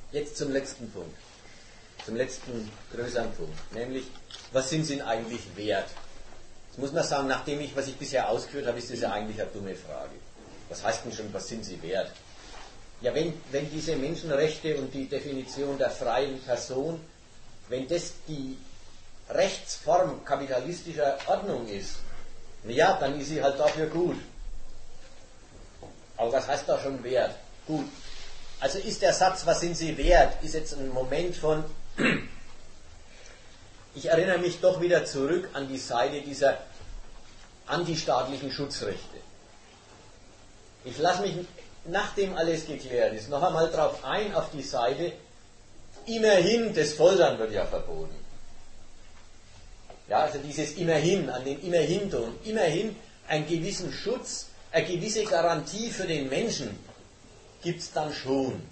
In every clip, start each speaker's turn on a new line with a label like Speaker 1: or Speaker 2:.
Speaker 1: Jetzt zum letzten Punkt. Zum letzten größeren Punkt. Nämlich, was sind sie denn eigentlich wert? Jetzt muss man sagen, was ich bisher ausgeführt habe, ist das ja eigentlich eine dumme Frage. Was heißt denn schon, was sind sie wert? Ja, wenn diese Menschenrechte und die Definition der freien Person, wenn das die Rechtsform kapitalistischer Ordnung ist, ja, dann ist sie halt dafür gut. Aber was heißt da schon wert? Gut. Also ist der Satz, was sind sie wert, ist jetzt ein Moment von, ich erinnere mich doch wieder zurück an die Seite dieser antistaatlichen Schutzrechte. Ich lasse mich, nachdem alles geklärt ist, noch einmal darauf ein, auf die Seite, immerhin, das Foltern wird ja verboten. Ja, also dieses immerhin, an den Immerhin-Ton, immerhin einen gewissen Schutz, eine gewisse Garantie für den Menschen gibt es dann schon.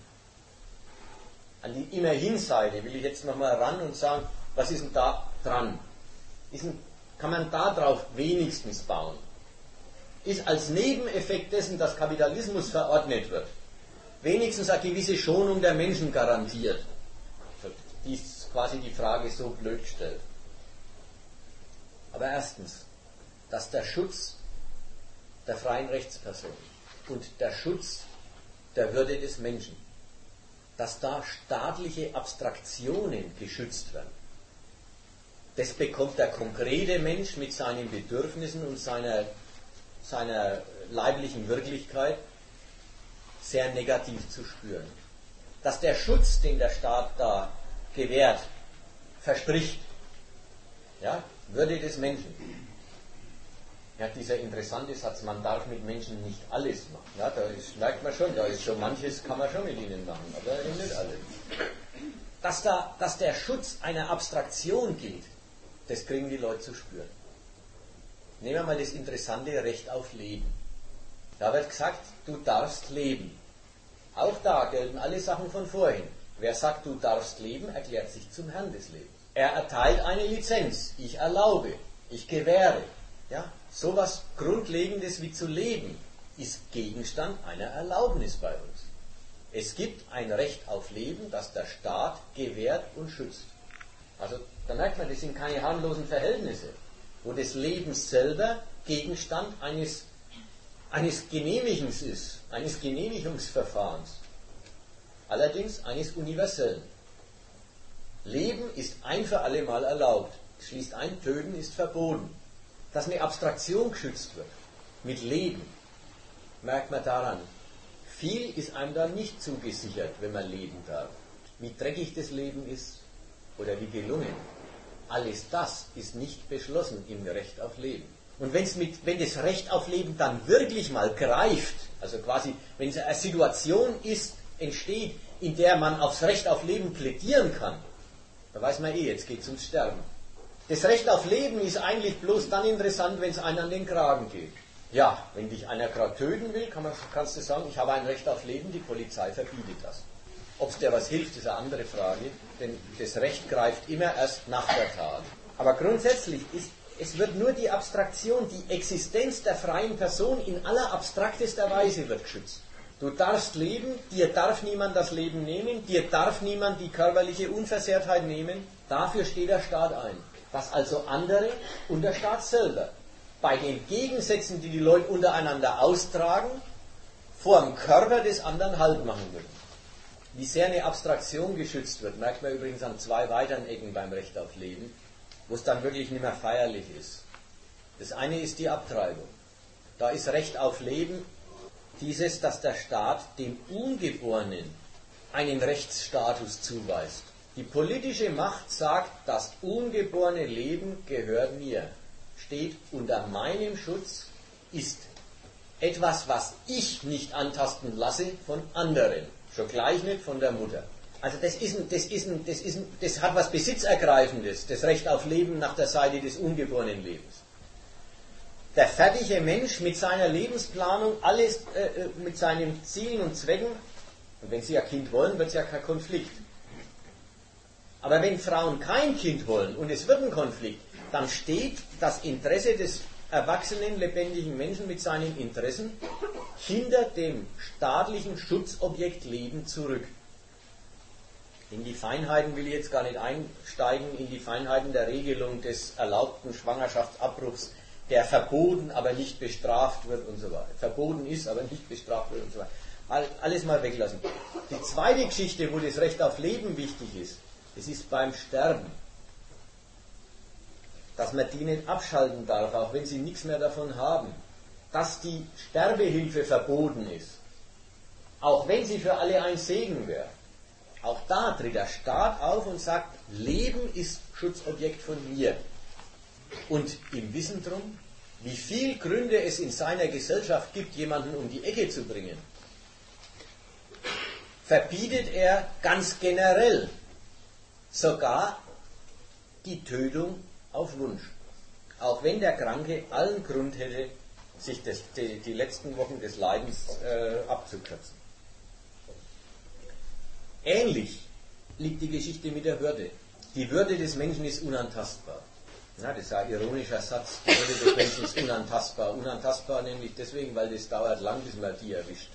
Speaker 1: An die Immerhin-Seite will ich jetzt nochmal ran und sagen, was ist denn da dran? Kann man da drauf wenigstens bauen? Ist als Nebeneffekt dessen, dass Kapitalismus verordnet wird, wenigstens eine gewisse Schonung der Menschen garantiert. Die ist quasi die Frage so blöd gestellt. Aber erstens, dass der Schutz der freien Rechtsperson und der Schutz der Würde des Menschen, dass da staatliche Abstraktionen geschützt werden. Das bekommt der konkrete Mensch mit seinen Bedürfnissen und seiner leiblichen Wirklichkeit sehr negativ zu spüren. Dass der Schutz, den der Staat da gewährt, verspricht, ja, Würde des Menschen. Ja, dieser interessante Satz, man darf mit Menschen nicht alles machen. Ja, merkt man schon, da ist schon manches, kann man schon mit ihnen machen, aber nicht alles. Dass der Schutz einer Abstraktion geht, das kriegen die Leute zu spüren. Nehmen wir mal das interessante Recht auf Leben. Da wird gesagt, du darfst leben. Auch da gelten alle Sachen von vorhin. Wer sagt, du darfst leben, erklärt sich zum Herrn des Lebens. Er erteilt eine Lizenz. Ich erlaube, ich gewähre. Ja, sowas Grundlegendes wie zu leben ist Gegenstand einer Erlaubnis bei uns. Es gibt ein Recht auf Leben, das der Staat gewährt und schützt. Also da merkt man, das sind keine harmlosen Verhältnisse, wo das Leben selber Gegenstand eines Genehmigens ist, eines Genehmigungsverfahrens. Allerdings eines universellen. Leben ist ein für alle Mal erlaubt. Schließt ein, Töten ist verboten. Dass eine Abstraktion geschützt wird, mit Leben, merkt man daran, viel ist einem da nicht zugesichert, wenn man leben darf. Wie dreckig das Leben ist oder wie gelungen. Alles das ist nicht beschlossen im Recht auf Leben. Und wenn das Recht auf Leben dann wirklich mal greift, also quasi, wenn es eine Situation entsteht, in der man aufs Recht auf Leben plädieren kann, da weiß man jetzt geht es ums Sterben. Das Recht auf Leben ist eigentlich bloß dann interessant, wenn es einem an den Kragen geht. Ja, wenn dich einer gerade töten will, kannst du sagen, ich habe ein Recht auf Leben, die Polizei verbietet das. Ob es dir was hilft, ist eine andere Frage, denn das Recht greift immer erst nach der Tat. Aber grundsätzlich es wird nur die Abstraktion, die Existenz der freien Person in aller abstraktester Weise wird geschützt. Du darfst leben, dir darf niemand das Leben nehmen, dir darf niemand die körperliche Unversehrtheit nehmen, dafür steht der Staat ein. Dass also andere und der Staat selber bei den Gegensätzen, die die Leute untereinander austragen, vor dem Körper des anderen Halt machen würden. Wie sehr eine Abstraktion geschützt wird, merkt man übrigens an zwei weiteren Ecken beim Recht auf Leben, wo es dann wirklich nicht mehr feierlich ist. Das eine ist die Abtreibung. Da ist Recht auf Leben dieses, dass der Staat dem Ungeborenen einen Rechtsstatus zuweist. Die politische Macht sagt, das ungeborene Leben gehört mir, steht unter meinem Schutz, ist etwas, was ich nicht antasten lasse von anderen, schon gleich nicht von der Mutter. Also das hat was Besitzergreifendes, das Recht auf Leben nach der Seite des ungeborenen Lebens. Der fertige Mensch mit seiner Lebensplanung, alles mit seinen Zielen und Zwecken, und wenn sie ein Kind wollen, wird es ja kein Konflikt. Aber wenn Frauen kein Kind wollen und es wird ein Konflikt, dann steht das Interesse des erwachsenen, lebendigen Menschen mit seinen Interessen hinter dem staatlichen Schutzobjekt Leben zurück. In die Feinheiten will ich jetzt gar nicht einsteigen, in die Feinheiten der Regelung des erlaubten Schwangerschaftsabbruchs, der verboten, aber nicht bestraft wird und so weiter. Verboten ist, aber nicht bestraft wird und so weiter. Alles mal weglassen. Die zweite Geschichte, wo das Recht auf Leben wichtig ist, das ist beim Sterben. Dass man die nicht abschalten darf, auch wenn sie nichts mehr davon haben. Dass die Sterbehilfe verboten ist, auch wenn sie für alle ein Segen wäre. Auch da tritt der Staat auf und sagt, Leben ist Schutzobjekt von mir. Und im Wissen drum, wie viele Gründe es in seiner Gesellschaft gibt, jemanden um die Ecke zu bringen, verbietet er ganz generell sogar die Tötung auf Wunsch. Auch wenn der Kranke allen Grund hätte, sich die letzten Wochen des Leidens abzukürzen. Ähnlich liegt die Geschichte mit der Würde. Die Würde des Menschen ist unantastbar. Ja, das ist ein ironischer Satz. Die Würde des Menschen ist unantastbar. Unantastbar nämlich deswegen, weil das dauert lang, bis man die erwischt.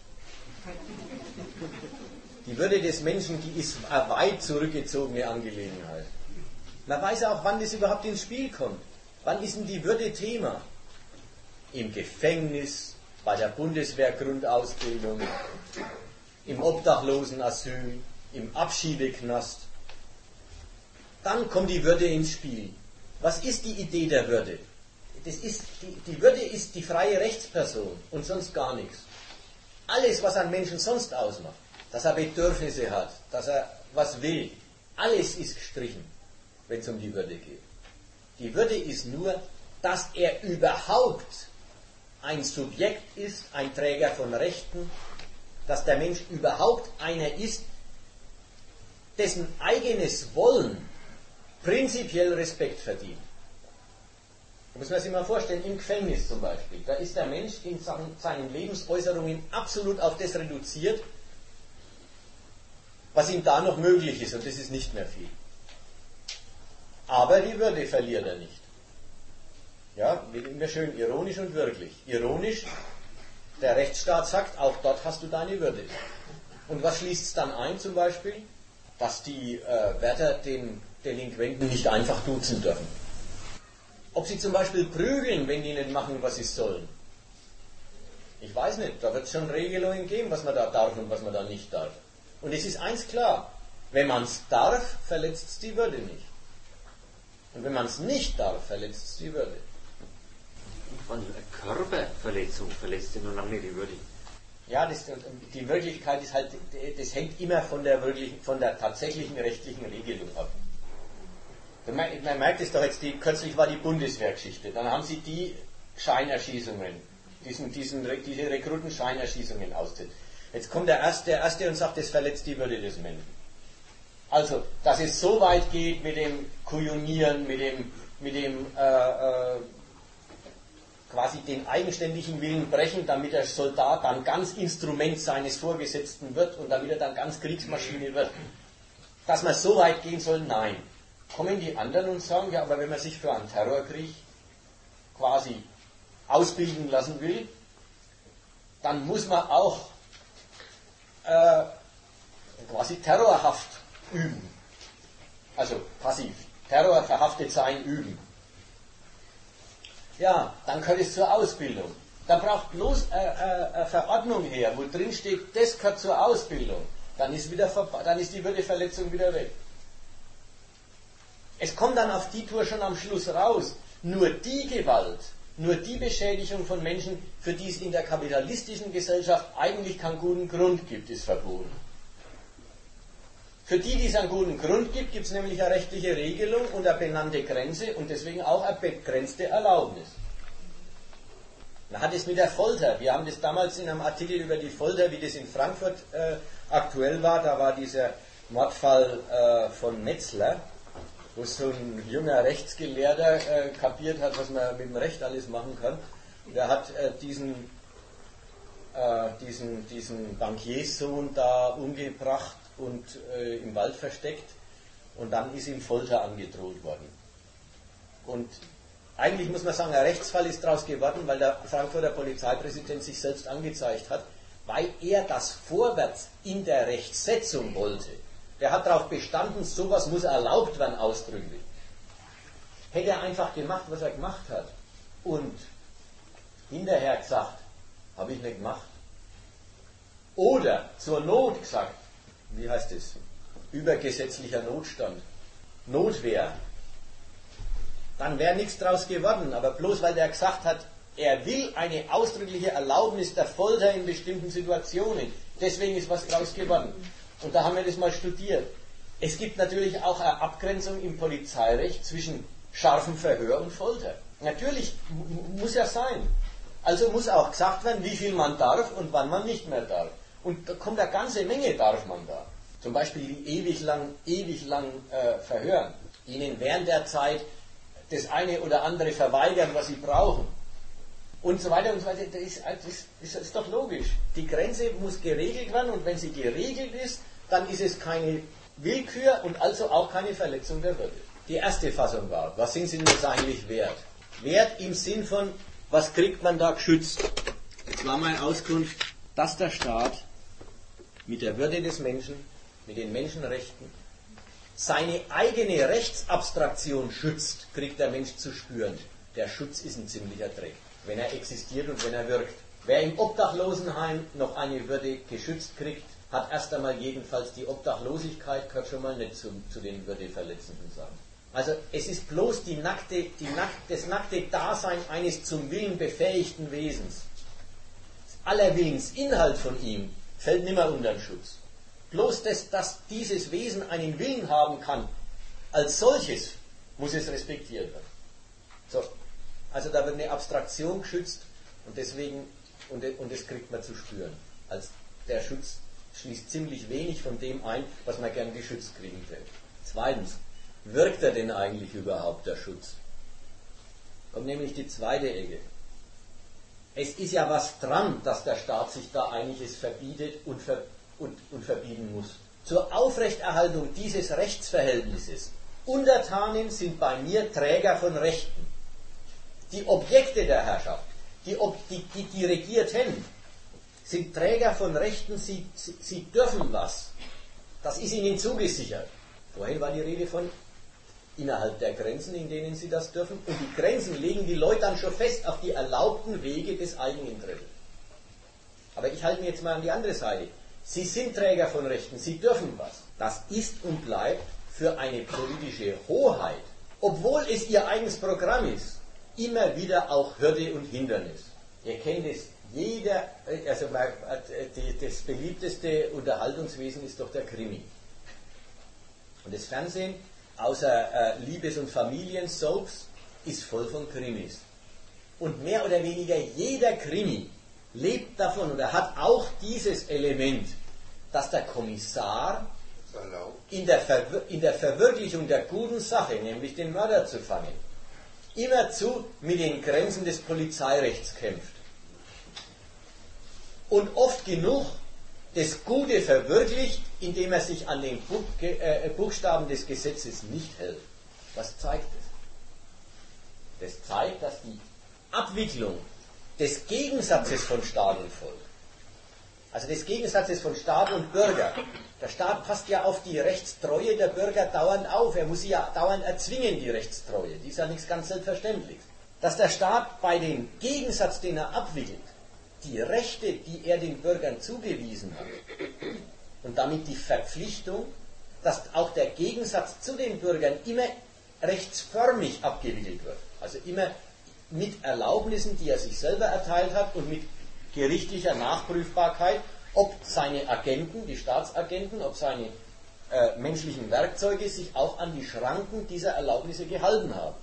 Speaker 1: Die Würde des Menschen, die ist eine weit zurückgezogene Angelegenheit. Man weiß auch, wann das überhaupt ins Spiel kommt. Wann ist denn die Würde Thema? Im Gefängnis, bei der Bundeswehrgrundausbildung, im Obdachlosenasyl, im Abschiebeknast. Dann kommt die Würde ins Spiel. Was ist die Idee der Würde? Die Würde ist die freie Rechtsperson und sonst gar nichts. Alles, was einen Menschen sonst ausmacht, dass er Bedürfnisse hat, dass er was will, alles ist gestrichen, wenn es um die Würde geht. Die Würde ist nur, dass er überhaupt ein Subjekt ist, ein Träger von Rechten, dass der Mensch überhaupt einer ist, dessen eigenes Wollen prinzipiell Respekt verdient. Da muss man sich mal vorstellen, im Gefängnis zum Beispiel, da ist der Mensch in seinen Lebensäußerungen absolut auf das reduziert, was ihm da noch möglich ist, und das ist nicht mehr viel. Aber die Würde verliert er nicht. Ja, immer schön ironisch und wirklich. Ironisch, der Rechtsstaat sagt, auch dort hast du deine Würde. Und was schließt es dann ein zum Beispiel? Dass die Wärter den Delinquenten nicht einfach duzen dürfen. Ob sie zum Beispiel prügeln, wenn die nicht machen, was sie sollen. Ich weiß nicht, da wird es schon Regelungen geben, was man da darf und was man da nicht darf. Und es ist eins klar, wenn man es darf, verletzt es die Würde nicht. Und wenn man es nicht darf, verletzt es die Würde.
Speaker 2: Eine Körperverletzung verletzt ja noch lange nicht die Würde.
Speaker 1: Ja, die Wirklichkeit ist halt, das hängt immer von der tatsächlichen rechtlichen Regelung ab. Man merkt es doch jetzt, kürzlich war die Bundeswehrgeschichte, dann haben sie die Scheinerschießungen, diese Rekrutenscheinerschießungen auszählt. Jetzt kommt der Erste und sagt, das verletzt die Würde des Menschen. Also, dass es so weit geht mit dem Kujonieren, mit dem quasi den eigenständigen Willen brechen, damit der Soldat dann ganz Instrument seines Vorgesetzten wird und damit er dann ganz Kriegsmaschine wird. Dass man so weit gehen soll, nein. Kommen die anderen und sagen, ja, aber wenn man sich für einen Terrorkrieg quasi ausbilden lassen will, dann muss man auch quasi Terrorhaft üben. Also passiv. Terror, verhaftet sein, üben. Ja, dann gehört es zur Ausbildung. Da braucht bloß eine Verordnung her, wo drin steht, das gehört zur Ausbildung. Dann ist die Würdeverletzung wieder weg. Es kommt dann auf die Tour schon am Schluss raus, nur die Gewalt, nur die Beschädigung von Menschen, für die es in der kapitalistischen Gesellschaft eigentlich keinen guten Grund gibt, ist verboten. Für die es einen guten Grund gibt, gibt es nämlich eine rechtliche Regelung und eine benannte Grenze und deswegen auch eine begrenzte Erlaubnis. Man hat es mit der Folter, wir haben das damals in einem Artikel über die Folter, wie das in Frankfurt aktuell war, da war dieser Mordfall von Metzler, wo so ein junger Rechtsgelehrter kapiert hat, was man mit dem Recht alles machen kann. Der hat diesen Bankierssohn da umgebracht und im Wald versteckt und dann ist ihm Folter angedroht worden. Und eigentlich muss man sagen, ein Rechtsfall ist daraus geworden, weil der Frankfurter Polizeipräsident sich selbst angezeigt hat, weil er das vorwärts in der Rechtsetzung wollte. Der hat darauf bestanden, sowas muss erlaubt werden, ausdrücklich. Hätte er einfach gemacht, was er gemacht hat und hinterher gesagt, habe ich nicht gemacht. Oder zur Not gesagt, wie heißt es, übergesetzlicher Notstand, Notwehr, dann wäre nichts draus geworden. Aber bloß weil der gesagt hat, er will eine ausdrückliche Erlaubnis der Folter in bestimmten Situationen, deswegen ist was draus geworden. Und da haben wir das mal studiert. Es gibt natürlich auch eine Abgrenzung im Polizeirecht zwischen scharfem Verhör und Folter. Natürlich muss ja sein. Also muss auch gesagt werden, wie viel man darf und wann man nicht mehr darf. Und da kommt eine ganze Menge darf man da. Zum Beispiel die ewig lang verhören. Ihnen während der Zeit das eine oder andere verweigern, was sie brauchen. Und so weiter und so weiter. Das ist doch logisch. Die Grenze muss geregelt werden und wenn sie geregelt ist, dann ist es keine Willkür und also auch keine Verletzung der Würde. Die erste Fassung war, was sind sie denn jetzt eigentlich wert? Wert im Sinn von, was kriegt man da geschützt? Jetzt war meine Auskunft, dass der Staat mit der Würde des Menschen, mit den Menschenrechten, seine eigene Rechtsabstraktion schützt, kriegt der Mensch zu spüren. Der Schutz ist ein ziemlicher Dreck, wenn er existiert und wenn er wirkt. Wer im Obdachlosenheim noch eine Würde geschützt kriegt, hat erst einmal jedenfalls die Obdachlosigkeit, gehört schon mal nicht zu den würdeverletzenden Sachen. Also es ist bloß das nackte Dasein eines zum Willen befähigten Wesens. Aller Willensinhalt von ihm fällt nimmer unter den Schutz. Bloß dass dieses Wesen einen Willen haben kann, als solches muss es respektiert werden. So, also da wird eine Abstraktion geschützt und deswegen, und das kriegt man zu spüren. Als der Schutz schließt ziemlich wenig von dem ein, was man gern geschützt kriegen will. Zweitens, wirkt er denn eigentlich überhaupt der Schutz? Und nämlich die zweite Ecke. Es ist ja was dran, dass der Staat sich da einiges verbietet und verbieten muss. Zur Aufrechterhaltung dieses Rechtsverhältnisses. Untertanen sind bei mir Träger von Rechten. Die Objekte der Herrschaft, die Regierten, sind Träger von Rechten, sie dürfen was. Das ist ihnen zugesichert. Vorhin war die Rede von innerhalb der Grenzen, in denen sie das dürfen. Und die Grenzen legen die Leute dann schon fest auf die erlaubten Wege des Eigeninteresses. Aber ich halte mir jetzt mal an die andere Seite. Sie sind Träger von Rechten, sie dürfen was. Das ist und bleibt für eine politische Hoheit, obwohl es ihr eigenes Programm ist, immer wieder auch Hürde und Hindernis. Ihr kennt es. Das beliebteste Unterhaltungswesen ist doch der Krimi. Und das Fernsehen, außer Liebes- und Familiensoaps, ist voll von Krimis. Und mehr oder weniger jeder Krimi lebt davon oder hat auch dieses Element, dass der Kommissar in der Verwirklichung der guten Sache, nämlich den Mörder zu fangen, immerzu mit den Grenzen des Polizeirechts kämpft. Und oft genug das Gute verwirklicht, indem er sich an den Buchstaben des Gesetzes nicht hält. Was zeigt das? Das zeigt, dass die Abwicklung des Gegensatzes von Staat und Volk, also des Gegensatzes von Staat und Bürger, der Staat passt ja auf die Rechtstreue der Bürger dauernd auf, er muss sie ja dauernd erzwingen, die Rechtstreue, die ist ja nichts ganz Selbstverständliches. Dass der Staat bei dem Gegensatz, den er abwickelt, die Rechte, die er den Bürgern zugewiesen hat und damit die Verpflichtung, dass auch der Gegensatz zu den Bürgern immer rechtsförmig abgewickelt wird. Also immer mit Erlaubnissen, die er sich selber erteilt hat und mit gerichtlicher Nachprüfbarkeit, ob seine Agenten, die Staatsagenten, ob seine menschlichen Werkzeuge sich auch an die Schranken dieser Erlaubnisse gehalten haben.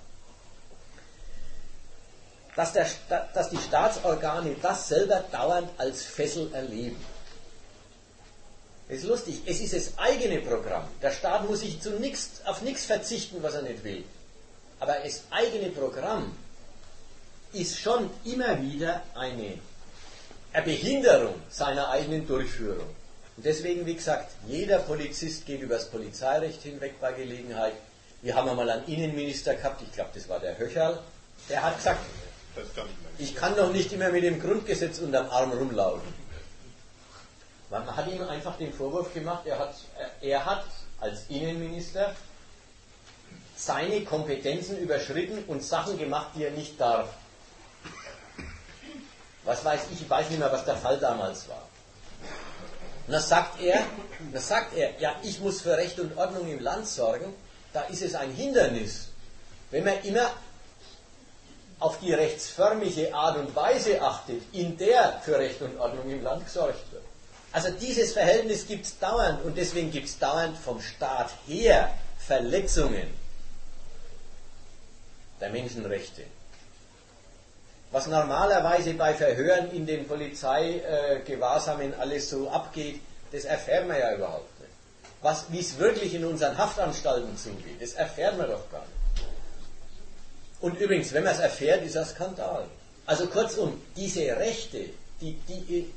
Speaker 1: Dass die Staatsorgane das selber dauernd als Fessel erleben. Das ist lustig, es ist das eigene Programm. Der Staat muss sich auf nichts verzichten, was er nicht will. Aber das eigene Programm ist schon immer wieder eine Behinderung seiner eigenen Durchführung. Und deswegen, wie gesagt, jeder Polizist geht über das Polizeirecht hinweg bei Gelegenheit. Wir haben einmal einen Innenminister gehabt, ich glaube, das war der Höcherl, der hat gesagt, ich kann doch nicht immer mit dem Grundgesetz unterm Arm rumlaufen. Man hat ihm einfach den Vorwurf gemacht, er hat als Innenminister seine Kompetenzen überschritten und Sachen gemacht, die er nicht darf. Was weiß ich weiß nicht mehr, was der Fall damals war. Und da sagt er, ja, ich muss für Recht und Ordnung im Land sorgen, da ist es ein Hindernis, wenn man immer auf die rechtsförmige Art und Weise achtet, in der für Recht und Ordnung im Land gesorgt wird. Also dieses Verhältnis gibt es dauernd und deswegen gibt es dauernd vom Staat her Verletzungen der Menschenrechte. Was normalerweise bei Verhören in den Polizeigewahrsamen alles so abgeht, das erfährt man ja überhaupt nicht. Wie es wirklich in unseren Haftanstalten zugeht, das erfährt man doch gar nicht. Und übrigens, wenn man es erfährt, ist das Skandal. Also kurzum, diese Rechte, die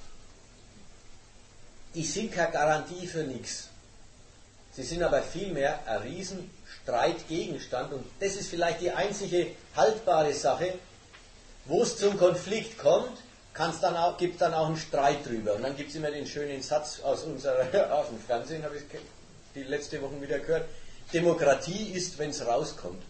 Speaker 1: sind keine Garantie für nichts. Sie sind aber vielmehr ein Riesenstreitgegenstand und das ist vielleicht die einzige haltbare Sache. Wo es zum Konflikt kommt, gibt es dann auch einen Streit drüber. Und dann gibt es immer den schönen Satz aus dem Fernsehen, habe ich die letzte Woche wieder gehört, Demokratie ist, wenn es rauskommt.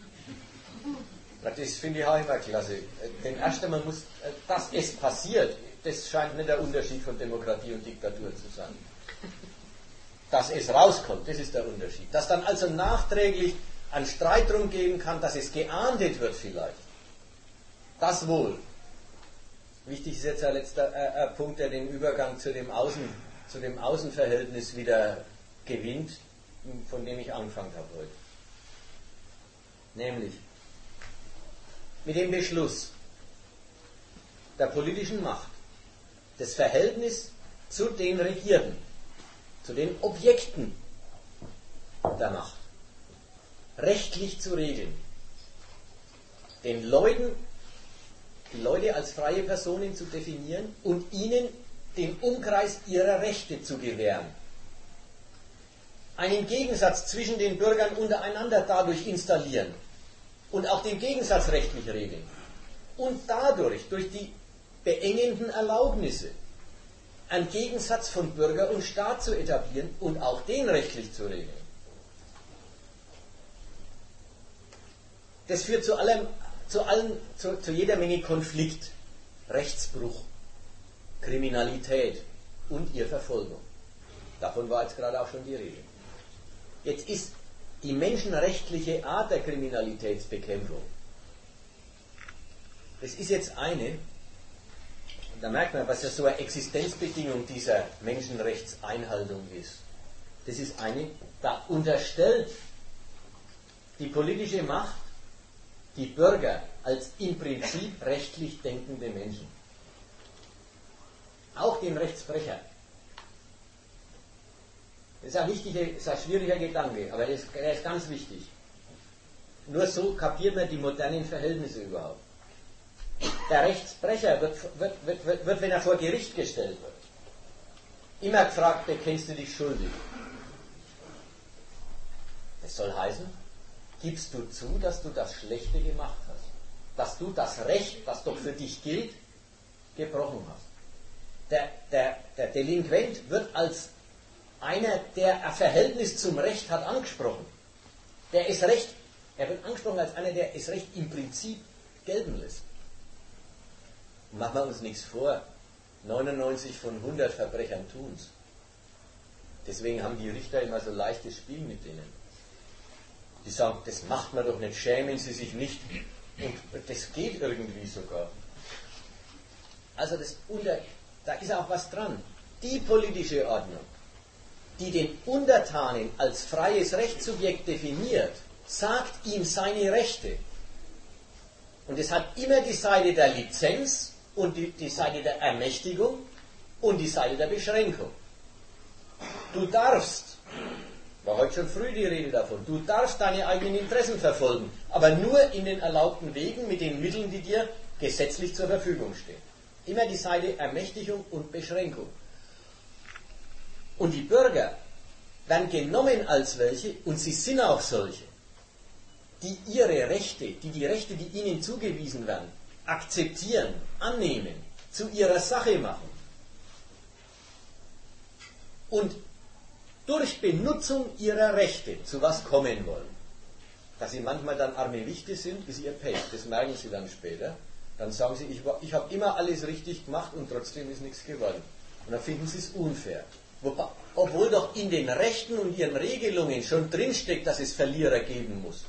Speaker 1: Das finde ich auch immer klasse. Denn erst einmal muss, dass es passiert, das scheint nicht der Unterschied von Demokratie und Diktatur zu sein. Dass es rauskommt, das ist der Unterschied. Dass dann also nachträglich ein Streit drum geben kann, dass es geahndet wird vielleicht. Das wohl. Wichtig ist jetzt ein letzter Punkt, der den Übergang zu dem Außenverhältnis wieder gewinnt, von dem ich angefangen habe heute. Nämlich mit dem Beschluss der politischen Macht das Verhältnis zu den Regierten, zu den Objekten der Macht rechtlich zu regeln, den Leuten, die Leute als freie Personen zu definieren und ihnen den Umkreis ihrer Rechte zu gewähren. Einen Gegensatz zwischen den Bürgern untereinander dadurch installieren und auch den Gegensatz rechtlich regeln. Und dadurch, durch die beengenden Erlaubnisse, einen Gegensatz von Bürger und Staat zu etablieren und auch den rechtlich zu regeln. Das führt zu jeder Menge Konflikt, Rechtsbruch, Kriminalität und ihre Verfolgung. Davon war jetzt gerade auch schon die Rede. Jetzt ist die menschenrechtliche Art der Kriminalitätsbekämpfung, das ist jetzt eine, und da merkt man, was ja so eine Existenzbedingung dieser Menschenrechtseinhaltung ist. Das ist eine, da unterstellt die politische Macht die Bürger als im Prinzip rechtlich denkende Menschen. Auch den Rechtsbrecher. Das ist ein schwieriger Gedanke, aber der ist ganz wichtig. Nur so kapiert man die modernen Verhältnisse überhaupt. Der Rechtsbrecher wird, wenn er vor Gericht gestellt wird, immer gefragt, bekennst du dich schuldig? Das soll heißen, gibst du zu, dass du das Schlechte gemacht hast? Dass du das Recht, das doch für dich gilt, gebrochen hast? Der Delinquent wird als einer, der ein Verhältnis zum Recht hat, angesprochen. Er wird angesprochen als einer, der das Recht im Prinzip gelten lässt. Machen wir uns nichts vor, 99 von 100 Verbrechern tun es. Deswegen haben die Richter immer so leichtes Spiel mit denen. Die sagen, das macht man doch nicht, schämen Sie sich nicht. Und das geht irgendwie sogar. Also da ist auch was dran. Die politische Ordnung, die den Untertanen als freies Rechtssubjekt definiert, sagt ihm seine Rechte. Und es hat immer die Seite der Lizenz und die Seite der Ermächtigung und die Seite der Beschränkung. Du darfst, war heute schon früh die Rede davon, du darfst deine eigenen Interessen verfolgen, aber nur in den erlaubten Wegen mit den Mitteln, die dir gesetzlich zur Verfügung stehen. Immer die Seite Ermächtigung und Beschränkung. Und die Bürger werden genommen als welche, und sie sind auch solche, die ihre Rechte, die Rechte, die ihnen zugewiesen werden, akzeptieren, annehmen, zu ihrer Sache machen. Und durch Benutzung ihrer Rechte zu was kommen wollen. Dass sie manchmal dann arme Wichte sind, ist ihr Pech. Das merken sie dann später. Dann sagen sie, ich habe immer alles richtig gemacht und trotzdem ist nichts geworden. Und dann finden sie es unfair. Obwohl doch in den Rechten und ihren Regelungen schon drinsteckt, dass es Verlierer geben muss.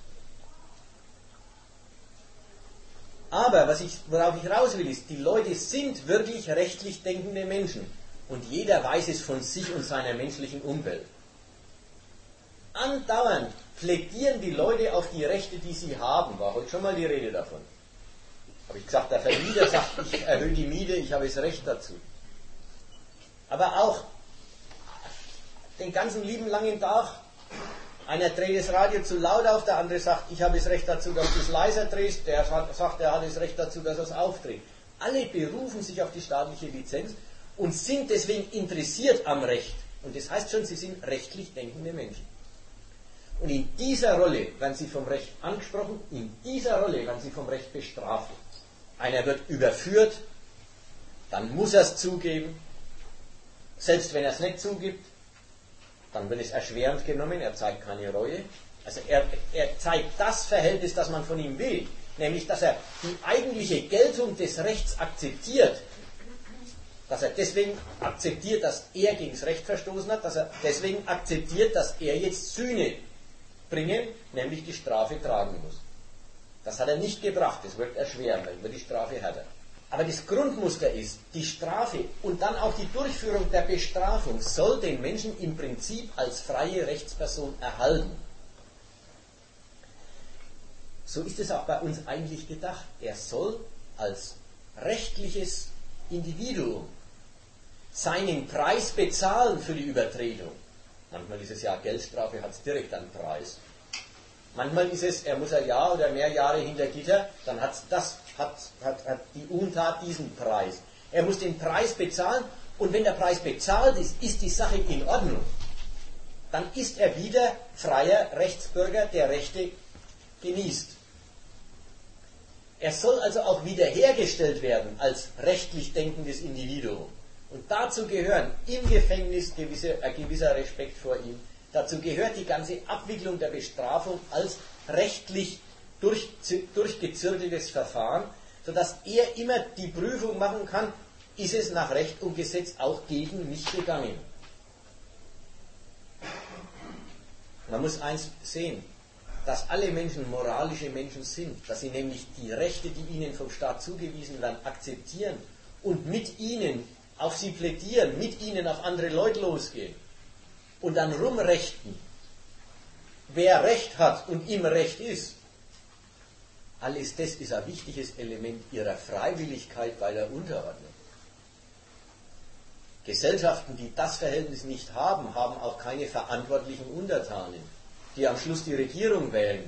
Speaker 1: Aber worauf ich raus will, ist, die Leute sind wirklich rechtlich denkende Menschen. Und jeder weiß es von sich und seiner menschlichen Umwelt. Andauernd plädieren die Leute auf die Rechte, die sie haben. War heute schon mal die Rede davon. Habe ich gesagt, der Vermieter sagt, ich erhöhe die Miete, ich habe das Recht dazu. Aber auch den ganzen lieben langen Tag, einer dreht das Radio zu laut auf, der andere sagt, ich habe das Recht dazu, dass du es leiser drehst, der sagt, er hat das Recht dazu, dass er es aufdreht. Alle berufen sich auf die staatliche Lizenz und sind deswegen interessiert am Recht. Und das heißt schon, sie sind rechtlich denkende Menschen. Und in dieser Rolle werden sie vom Recht angesprochen, in dieser Rolle werden sie vom Recht bestraft. Einer wird überführt, dann muss er es zugeben. Selbst wenn er es nicht zugibt, dann wird es erschwerend genommen, er zeigt keine Reue. Also er zeigt das Verhältnis, das man von ihm will, nämlich dass er die eigentliche Geltung des Rechts akzeptiert, dass er deswegen akzeptiert, dass er gegen das Recht verstoßen hat, dass er deswegen akzeptiert, dass er jetzt Sühne bringen, nämlich die Strafe tragen muss. Das hat er nicht gebracht, das wird erschweren, dann wird die Strafe härter. Aber das Grundmuster ist, die Strafe und dann auch die Durchführung der Bestrafung soll den Menschen im Prinzip als freie Rechtsperson erhalten. So ist es auch bei uns eigentlich gedacht. Er soll als rechtliches Individuum seinen Preis bezahlen für die Übertretung. Manchmal ist es ja Geldstrafe, hat es direkt einen Preis. Manchmal ist es, er muss ein Jahr oder mehr Jahre hinter Gitter, dann hat die Untat diesen Preis. Er muss den Preis bezahlen und wenn der Preis bezahlt ist, ist die Sache in Ordnung. Dann ist er wieder freier Rechtsbürger, der Rechte genießt. Er soll also auch wiederhergestellt werden als rechtlich denkendes Individuum. Und dazu gehören im Gefängnis ein gewisser Respekt vor ihm. Dazu gehört die ganze Abwicklung der Bestrafung als rechtlich durchgezirkeltes Verfahren, sodass er immer die Prüfung machen kann, ist es nach Recht und Gesetz auch gegen mich gegangen. Man muss eins sehen, dass alle Menschen moralische Menschen sind, dass sie nämlich die Rechte, die ihnen vom Staat zugewiesen werden, akzeptieren und mit ihnen auf sie plädieren, mit ihnen auf andere Leute losgehen und dann rumrechten, wer Recht hat und ihm Recht ist. Alles das ist ein wichtiges Element ihrer Freiwilligkeit bei der Unterordnung. Gesellschaften, die das Verhältnis nicht haben, haben auch keine verantwortlichen Untertanen, die am Schluss die Regierung wählen.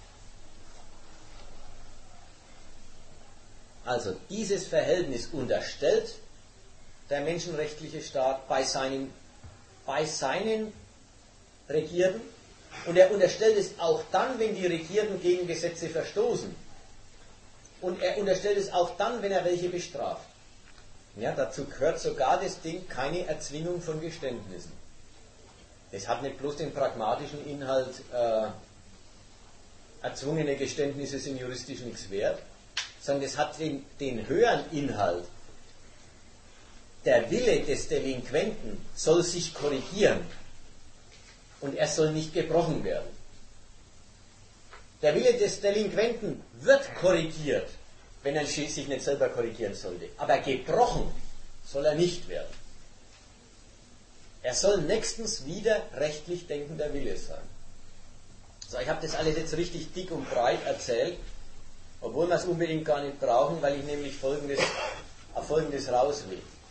Speaker 1: Also dieses Verhältnis unterstellt der menschenrechtliche Staat bei seinen Regierten und er unterstellt es auch dann, wenn die Regierten gegen Gesetze verstoßen. Und er unterstellt es auch dann, wenn er welche bestraft. Ja, dazu gehört sogar das Ding, keine Erzwingung von Geständnissen. Es hat nicht bloß den pragmatischen Inhalt, erzwungene Geständnisse sind juristisch nichts wert, sondern es hat den höheren Inhalt. Der Wille des Delinquenten soll sich korrigieren und er soll nicht gebrochen werden. Der Wille des Delinquenten wird korrigiert, wenn er sich nicht selber korrigieren sollte. Aber gebrochen soll er nicht werden. Er soll nächstens wieder rechtlich denkender Wille sein. So, ich habe das alles jetzt richtig dick und breit erzählt, obwohl wir es unbedingt gar nicht brauchen, weil ich nämlich auf Folgendes raus will.